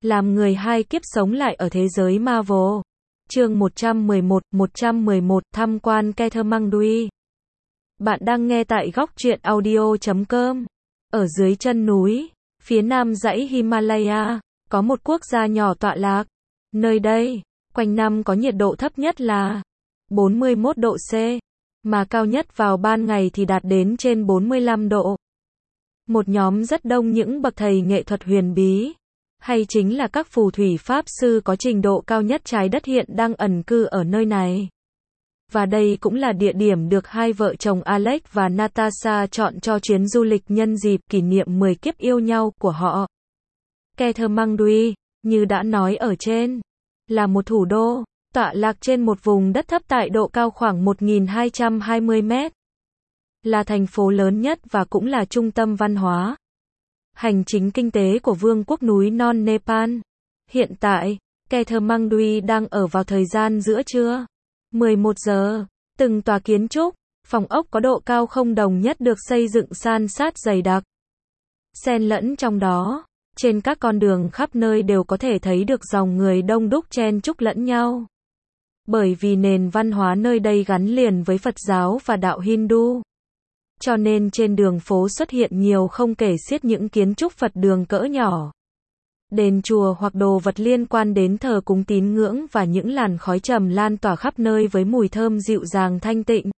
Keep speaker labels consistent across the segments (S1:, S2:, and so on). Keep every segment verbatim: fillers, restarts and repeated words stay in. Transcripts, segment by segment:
S1: làm người hai kiếp sống lại ở thế giới Marvel. Chương một trăm mười một, một trăm mười một, tham quan Kathmandu. Bạn đang nghe tại góc truyện audio chấm com. Ở dưới chân núi, phía nam dãy Himalaya, có một quốc gia nhỏ tọa lạc. Nơi đây, quanh năm có nhiệt độ thấp nhất là bốn mươi mốt độ C, mà cao nhất vào ban ngày thì đạt đến trên bốn mươi lăm độ. Một nhóm rất đông những bậc thầy nghệ thuật huyền bí, hay chính là các phù thủy pháp sư có trình độ cao nhất trái đất hiện đang ẩn cư ở nơi này. Và đây cũng là địa điểm được hai vợ chồng Alex và Natasha chọn cho chuyến du lịch nhân dịp kỷ niệm mười kiếp yêu nhau của họ. Kathmandu, như đã nói ở trên, là một thủ đô, tọa lạc trên một vùng đất thấp tại độ cao khoảng một nghìn hai trăm hai mươi mét. Là thành phố lớn nhất và cũng là trung tâm văn hóa, hành chính kinh tế của vương quốc núi non Nepal. Hiện tại, Kathmandu đang ở vào thời gian giữa trưa, mười một giờ, từng tòa kiến trúc, phòng ốc có độ cao không đồng nhất được xây dựng san sát dày đặc. Xen lẫn trong đó, trên các con đường khắp nơi đều có thể thấy được dòng người đông đúc chen chúc lẫn nhau. Bởi vì nền văn hóa nơi đây gắn liền với Phật giáo và đạo Hindu, cho nên trên đường phố xuất hiện nhiều không kể xiết những kiến trúc Phật đường cỡ nhỏ, đền chùa hoặc đồ vật liên quan đến thờ cúng tín ngưỡng, và những làn khói trầm lan tỏa khắp nơi với mùi thơm dịu dàng thanh tịnh.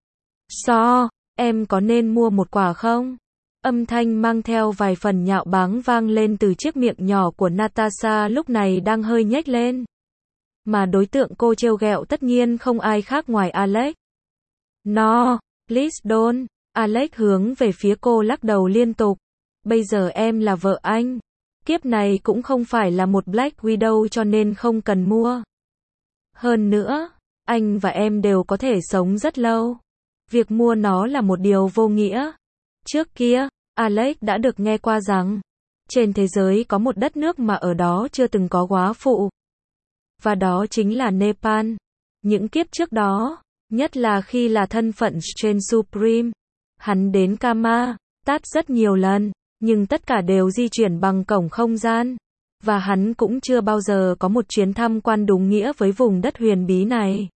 S1: So, em có nên mua một quả không? Âm thanh mang theo vài phần nhạo báng vang lên từ chiếc miệng nhỏ của Natasha lúc này đang hơi nhếch lên. Mà đối tượng cô trêu ghẹo tất nhiên không ai khác ngoài Alex. No, please don't. Alex hướng về phía cô lắc đầu liên tục. Bây giờ em là vợ anh. Kiếp này cũng không phải là một Black Widow cho nên không cần mua. Hơn nữa, anh và em đều có thể sống rất lâu. Việc mua nó là một điều vô nghĩa. Trước kia, Alex đã được nghe qua rằng, trên thế giới có một đất nước mà ở đó chưa từng có góa phụ. Và đó chính là Nepal. Những kiếp trước đó, nhất là khi là thân phận Strange Supreme, hắn đến Kama, Tát rất nhiều lần, nhưng tất cả đều di chuyển bằng cổng không gian. Và hắn cũng chưa bao giờ có một chuyến tham quan đúng nghĩa với vùng đất huyền bí này.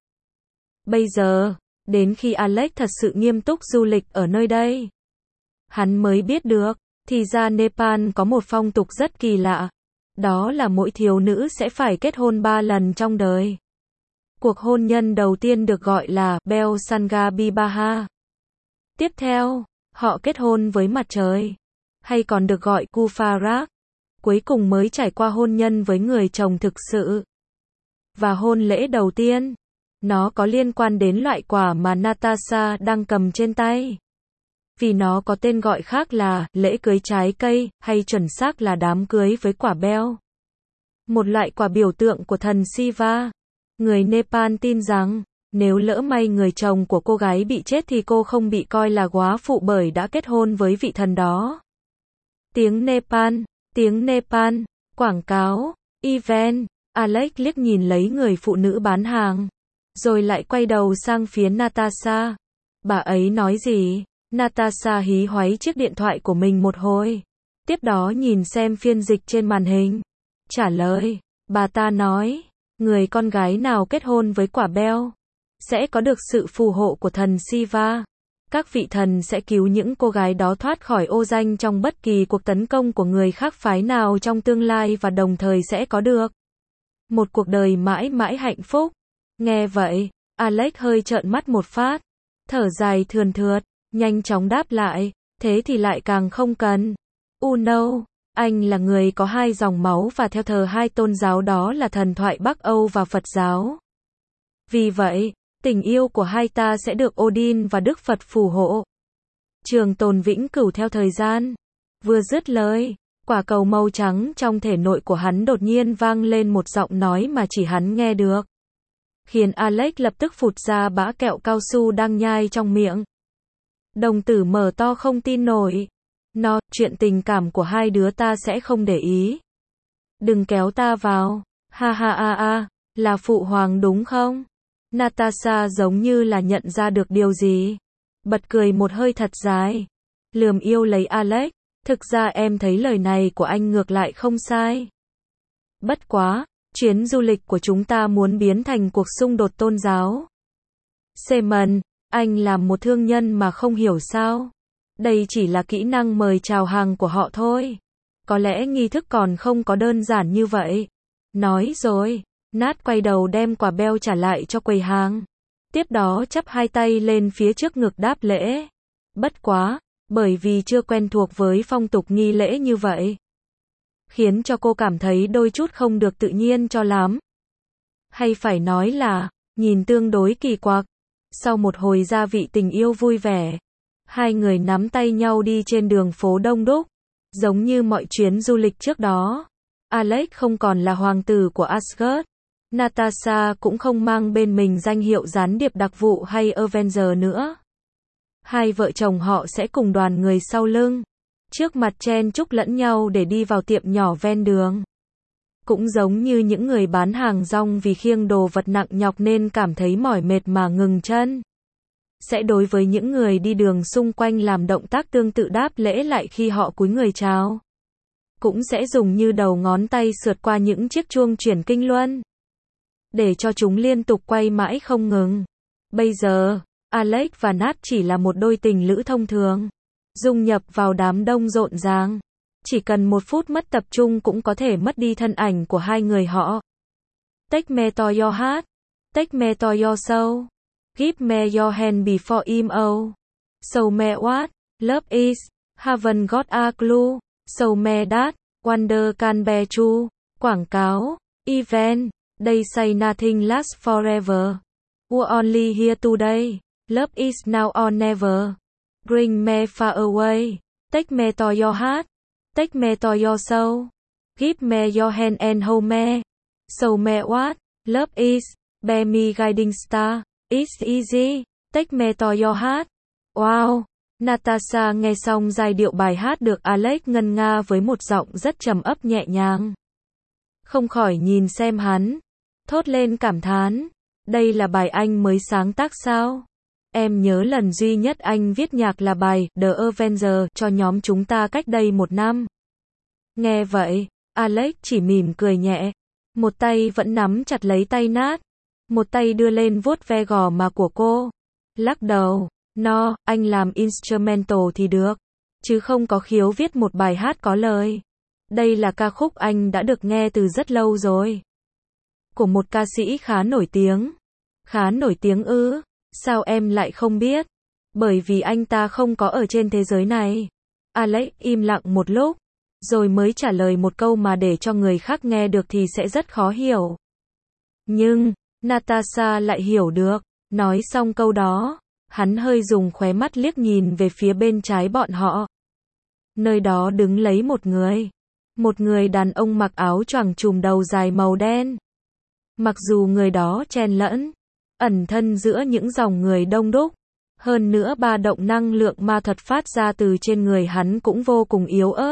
S1: Bây giờ, đến khi Alex thật sự nghiêm túc du lịch ở nơi đây, hắn mới biết được, thì ra Nepal có một phong tục rất kỳ lạ. Đó là mỗi thiếu nữ sẽ phải kết hôn ba lần trong đời. Cuộc hôn nhân đầu tiên được gọi là Bel Sanga Bibaha. Tiếp theo, họ kết hôn với mặt trời, hay còn được gọi Kufarak. Cuối cùng mới trải qua hôn nhân với người chồng thực sự. Và hôn lễ đầu tiên, nó có liên quan đến loại quả mà Natasha đang cầm trên tay. Vì nó có tên gọi khác là lễ cưới trái cây, hay chuẩn xác là đám cưới với quả beo. Một loại quả biểu tượng của thần Shiva. Người Nepal tin rằng, nếu lỡ may người chồng của cô gái bị chết thì cô không bị coi là góa phụ bởi đã kết hôn với vị thần đó. Tiếng Nepal, tiếng Nepal, quảng cáo, event. Alex liếc nhìn lấy người phụ nữ bán hàng, rồi lại quay đầu sang phía Natasha. Bà ấy nói gì? Natasha hí hoáy chiếc điện thoại của mình một hồi, tiếp đó nhìn xem phiên dịch trên màn hình. Trả lời, bà ta nói, người con gái nào kết hôn với quả beo, sẽ có được sự phù hộ của thần Shiva. Các vị thần sẽ cứu những cô gái đó thoát khỏi ô danh trong bất kỳ cuộc tấn công của người khác phái nào trong tương lai, và đồng thời sẽ có được một cuộc đời mãi mãi hạnh phúc. Nghe vậy, Alex hơi trợn mắt một phát, thở dài thườn thượt, nhanh chóng đáp lại, thế thì lại càng không cần. Oh no, anh là người có hai dòng máu và theo thờ hai tôn giáo, đó là thần thoại Bắc Âu và Phật giáo. Vì vậy, tình yêu của hai ta sẽ được Odin và Đức Phật phù hộ, trường tồn vĩnh cửu theo thời gian. Vừa dứt lời, quả cầu màu trắng trong thể nội của hắn đột nhiên vang lên một giọng nói mà chỉ hắn nghe được, khiến Alex lập tức phụt ra bã kẹo cao su đang nhai trong miệng. Đồng tử mở to không tin nổi. Nó, chuyện tình cảm của hai đứa ta sẽ không để ý. Đừng kéo ta vào. Ha ha ha ha, là phụ hoàng đúng không? Natasha giống như là nhận ra được điều gì, bật cười một hơi thật dài, lườm yêu lấy Alex. Thực ra em thấy lời này của anh ngược lại không sai. Bất quá, chuyến du lịch của chúng ta muốn biến thành cuộc xung đột tôn giáo. Simon, anh làm một thương nhân mà không hiểu sao? Đây chỉ là kỹ năng mời chào hàng của họ thôi. Có lẽ nghi thức còn không có đơn giản như vậy. Nói rồi, Nat quay đầu đem quả beo trả lại cho quầy hàng. Tiếp đó chắp hai tay lên phía trước ngực đáp lễ. Bất quá, bởi vì chưa quen thuộc với phong tục nghi lễ như vậy, khiến cho cô cảm thấy đôi chút không được tự nhiên cho lắm. Hay phải nói là, nhìn tương đối kỳ quặc. Sau một hồi gia vị tình yêu vui vẻ, hai người nắm tay nhau đi trên đường phố đông đúc, giống như mọi chuyến du lịch trước đó. Alex không còn là hoàng tử của Asgard. Natasha cũng không mang bên mình danh hiệu gián điệp đặc vụ hay Avenger nữa. Hai vợ chồng họ sẽ cùng đoàn người sau lưng, trước mặt chen chúc lẫn nhau để đi vào tiệm nhỏ ven đường. Cũng giống như những người bán hàng rong vì khiêng đồ vật nặng nhọc nên cảm thấy mỏi mệt mà ngừng chân. Sẽ đối với những người đi đường xung quanh làm động tác tương tự đáp lễ lại khi họ cúi người chào. Cũng sẽ dùng như đầu ngón tay sượt qua những chiếc chuông chuyển kinh luân, để cho chúng liên tục quay mãi không ngừng. Bây giờ, Alex và Nat chỉ là một đôi tình lữ thông thường, dung nhập vào đám đông rộn ràng. Chỉ cần một phút mất tập trung cũng có thể mất đi thân ảnh của hai người họ. Take me to your heart. Take me to your soul. Give me your hand before I'm old. So me what? Love is. Haven't got a clue. So me that. Wonder can be true. Quảng cáo. Event. They say nothing lasts forever. We're only here today. Love is now or never. Bring me far away. Take me to your heart. Take me to your soul. Give me your hand and hold me. So me what? Love is. Be me guiding star. It's easy. Take me to your heart. Wow! Natasha nghe xong giai điệu bài hát được Alex ngân nga với một giọng rất trầm ấp nhẹ nhàng. Không khỏi nhìn xem hắn, thốt lên cảm thán. Đây là bài anh mới sáng tác sao? Em nhớ lần duy nhất anh viết nhạc là bài The Avenger cho nhóm chúng ta cách đây một năm. Nghe vậy, Alex chỉ mỉm cười nhẹ. Một tay vẫn nắm chặt lấy tay Nat. Một tay đưa lên vuốt ve gò má của cô. Lắc đầu. No, anh làm instrumental thì được. Chứ không có khiếu viết một bài hát có lời. Đây là ca khúc anh đã được nghe từ rất lâu rồi. Của một ca sĩ khá nổi tiếng. Khá nổi tiếng ư? Sao em lại không biết? Bởi vì anh ta không có ở trên thế giới này. Alex im lặng một lúc, rồi mới trả lời một câu mà để cho người khác nghe được thì sẽ rất khó hiểu. Nhưng, Natasha lại hiểu được. Nói xong câu đó, hắn hơi dùng khóe mắt liếc nhìn về phía bên trái bọn họ. Nơi đó đứng lấy một người. Một người đàn ông mặc áo choàng trùm đầu dài màu đen. Mặc dù người đó chen lẫn, ẩn thân giữa những dòng người đông đúc, hơn nữa ba động năng lượng ma thuật phát ra từ trên người hắn cũng vô cùng yếu ớt.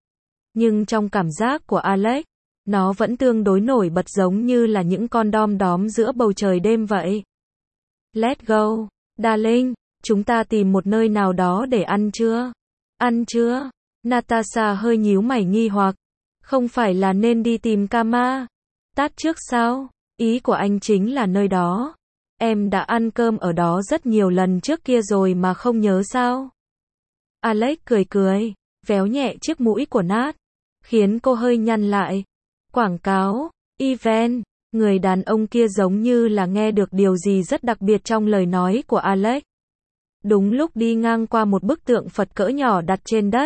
S1: Nhưng trong cảm giác của Alex, nó vẫn tương đối nổi bật giống như là những con đom đóm giữa bầu trời đêm vậy. Let's go, darling, chúng ta tìm một nơi nào đó để ăn chưa? Ăn chưa? Natasha hơi nhíu mày nghi hoặc. Không phải là nên đi tìm Kama Tát trước sao? Ý của anh chính là nơi đó. Em đã ăn cơm ở đó rất nhiều lần trước kia rồi mà không nhớ sao? Alex cười cười, véo nhẹ chiếc mũi của Nat, khiến cô hơi nhăn lại. Quảng cáo, event, người đàn ông kia giống như là nghe được điều gì rất đặc biệt trong lời nói của Alex. Đúng lúc đi ngang qua một bức tượng Phật cỡ nhỏ đặt trên đất,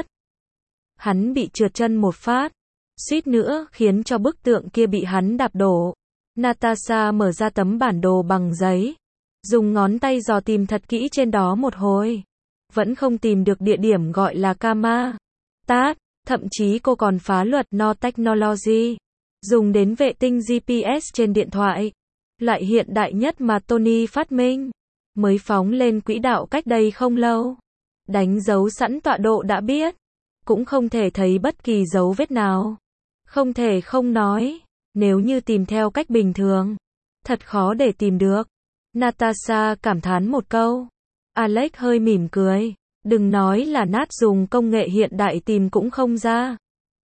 S1: hắn bị trượt chân một phát, suýt nữa khiến cho bức tượng kia bị hắn đạp đổ. Natasha mở ra tấm bản đồ bằng giấy, dùng ngón tay dò tìm thật kỹ trên đó một hồi, vẫn không tìm được địa điểm gọi là Kama Tát. Thậm chí cô còn phá luật No Technology, dùng đến vệ tinh giê pê ét trên điện thoại, loại hiện đại nhất mà Tony phát minh, mới phóng lên quỹ đạo cách đây không lâu. Đánh dấu sẵn tọa độ đã biết, cũng không thể thấy bất kỳ dấu vết nào. Không thể không nói, nếu như tìm theo cách bình thường, thật khó để tìm được. Natasha cảm thán một câu. Alex hơi mỉm cười. Đừng nói là Nat dùng công nghệ hiện đại tìm cũng không ra.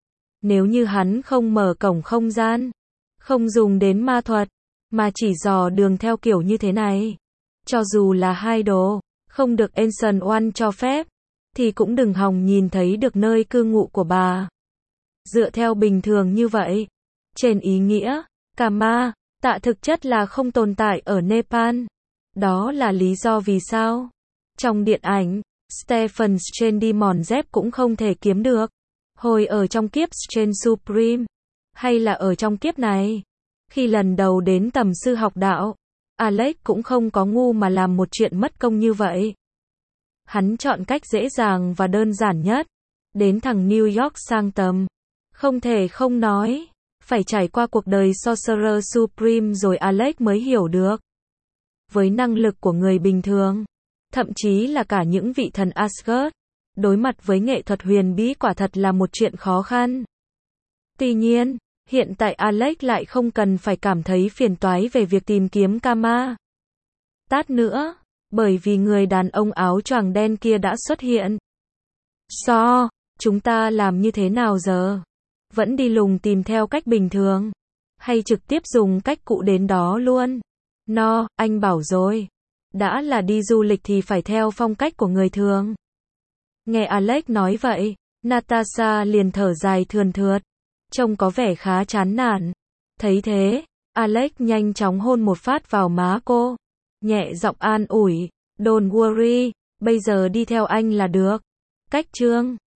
S1: Nếu như hắn không mở cổng không gian, không dùng đến ma thuật, mà chỉ dò đường theo kiểu như thế này, cho dù là hai đồ, không được Ancient One cho phép, thì cũng đừng hòng nhìn thấy được nơi cư ngụ của bà. Dựa theo bình thường như vậy, trên ý nghĩa, Kama, tạ thực chất là không tồn tại ở Nepal. Đó là lý do vì sao, trong điện ảnh, Stephen Strange Demon Dép cũng không thể kiếm được. Hồi ở trong kiếp Strange Supreme, hay là ở trong kiếp này, khi lần đầu đến tầm sư học đạo, Alex cũng không có ngu mà làm một chuyện mất công như vậy. Hắn chọn cách dễ dàng và đơn giản nhất, đến thẳng New York sang tầm. Không thể không nói, phải trải qua cuộc đời Sorcerer Supreme rồi Alex mới hiểu được. Với năng lực của người bình thường, thậm chí là cả những vị thần Asgard, đối mặt với nghệ thuật huyền bí quả thật là một chuyện khó khăn. Tuy nhiên, hiện tại Alex lại không cần phải cảm thấy phiền toái về việc tìm kiếm Kama. Tát nữa, bởi vì người đàn ông áo choàng đen kia đã xuất hiện. So, chúng ta làm như thế nào giờ? Vẫn đi lùng tìm theo cách bình thường? Hay trực tiếp dùng cách cụ đến đó luôn? No, anh bảo rồi. Đã là đi du lịch thì phải theo phong cách của người thường. Nghe Alex nói vậy, Natasha liền thở dài thườn thượt. Trông có vẻ khá chán nản. Thấy thế, Alex nhanh chóng hôn một phát vào má cô. Nhẹ giọng an ủi, don't worry, bây giờ đi theo anh là được. Cách chương